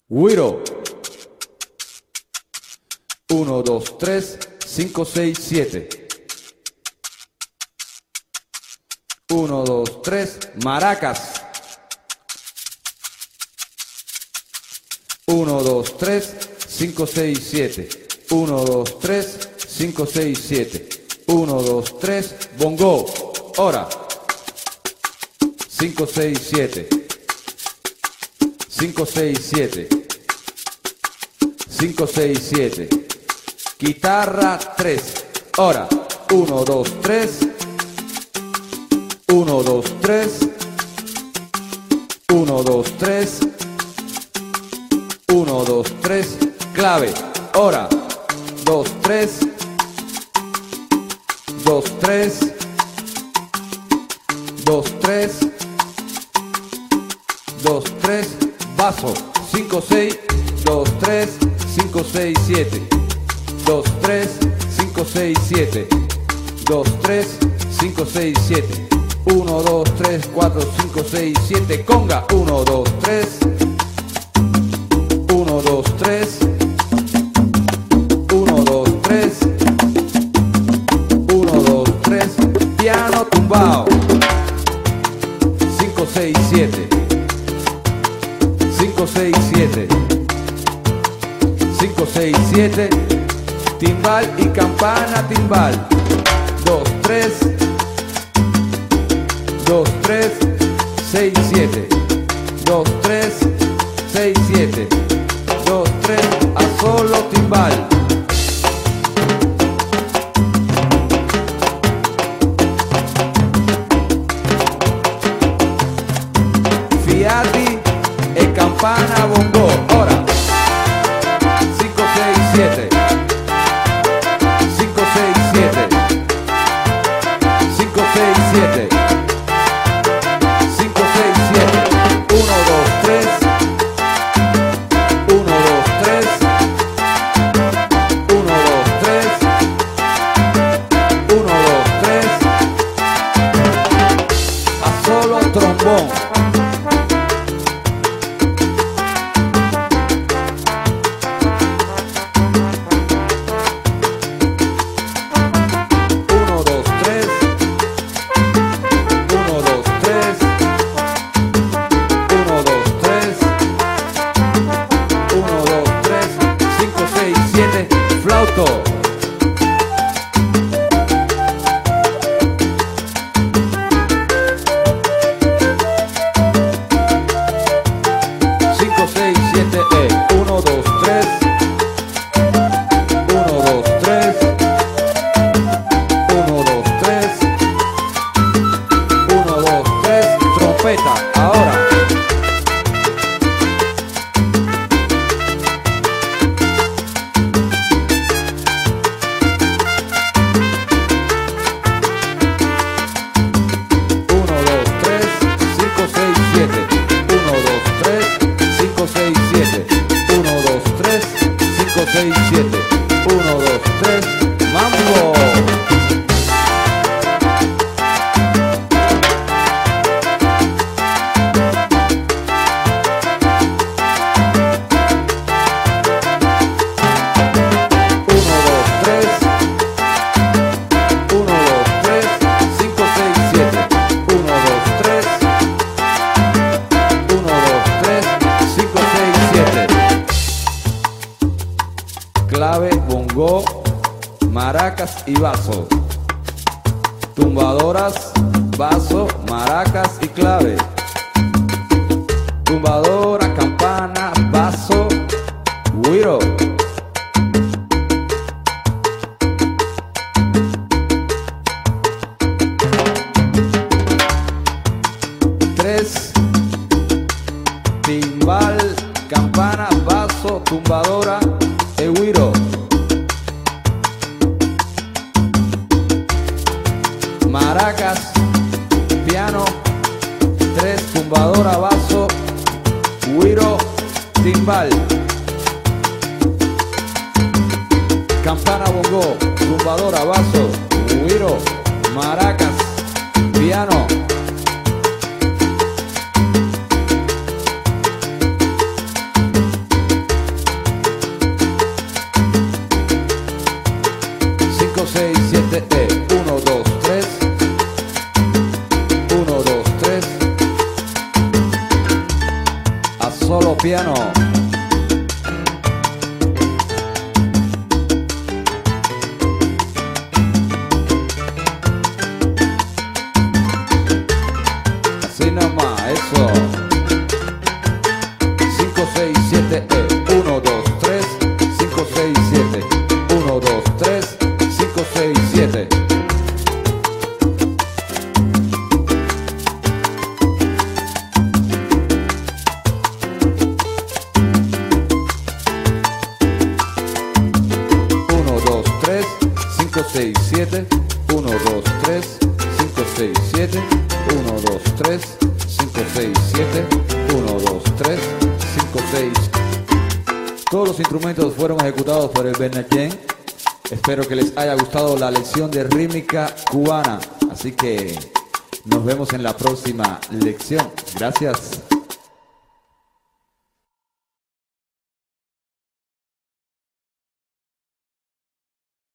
Güiro. 1, 2, 3, 5, 6, 7. 1, 2, 3, maracas. 1, 2, 3, 5, 6, 7. 1, 2, 3, 5, 6, 7. 1, 2, 3, bongo. Ahora. 5, 6, 7. 5, 6, 7. 5, 6, 7. Guitarra 3. Ahora. 1, 2, 3. 1, 2, 3. 1, 2, 3. 1, 2, 3. Clave. Ahora. 2, 3. 2, 3. 2, 3. 2, 3. Vaso. 5, 6. 2, 3. 5, 6, 7. 2, 3. 5, 6, 7. 2, 3. 5, 6, 7. 1, 2, 3, 4, 5, 6, 7. Conga. 1, 2, 3. 1, 2, 3. 1, 2, 3. 1, 2, 3. Piano tumbao. 5, 6, 7. 5, 6, 7. 5, 6, 7. Timbal y campana timbal. 2, 3. 2, 3, 6, 7. 2, 3, 6, 7. 2, 3, a solo timbal. Fiati e campana bongo. Ora. 5, 6, 7. 5, 6, 7. 5, 6, 7. 5, 6, 7. 1, 2, 3. 1, 2, 3. 1, 2, 3. 1, 2, 3. A solo trombón. 1, 2, 3. 1, 2, 3. 1, 2, 3. 1, 2, 3. 5, 6, 7. Flauto. 5, 6, 7. 1, 2, 3. 1, 2, 3. 1, 2, 3. 1, 2, 3. Trompeta. Ahora. 1, 2, 3. 5, 6, 7. 1, 2, 3. 5, 6, 7. 1, 2, 3. 5, 6, 7. 1, 2, 3. Mambo. 5, 6, 7. Clave, bongo, maracas y vaso. Tumbadoras, vaso, maracas y clave. Tumbadora, campana, vaso, güiro. Tres, timbal, campana, vaso, tumbadora, e güiro. Maracas, piano, 3, tumbadora, vaso, güiro, timbal. Campana, bongo, tumbadora, vaso, güiro, maracas, piano. solo piano. Así nomás, eso. 5, 6, 7, 1, 2, 3, 5, 6, 7, 1, 2, 3, 5, 6, 7. Cinco, seis, siete, 1, 2, 3, 5, 6, 7, 1, 2, 3, 5, 6, 7, 1, 2, 3, 5, 6. Todos los instrumentos fueron ejecutados por el Bernardin. Espero que les haya gustado la lección de rítmica cubana. Así que nos vemos en la próxima lección. Gracias.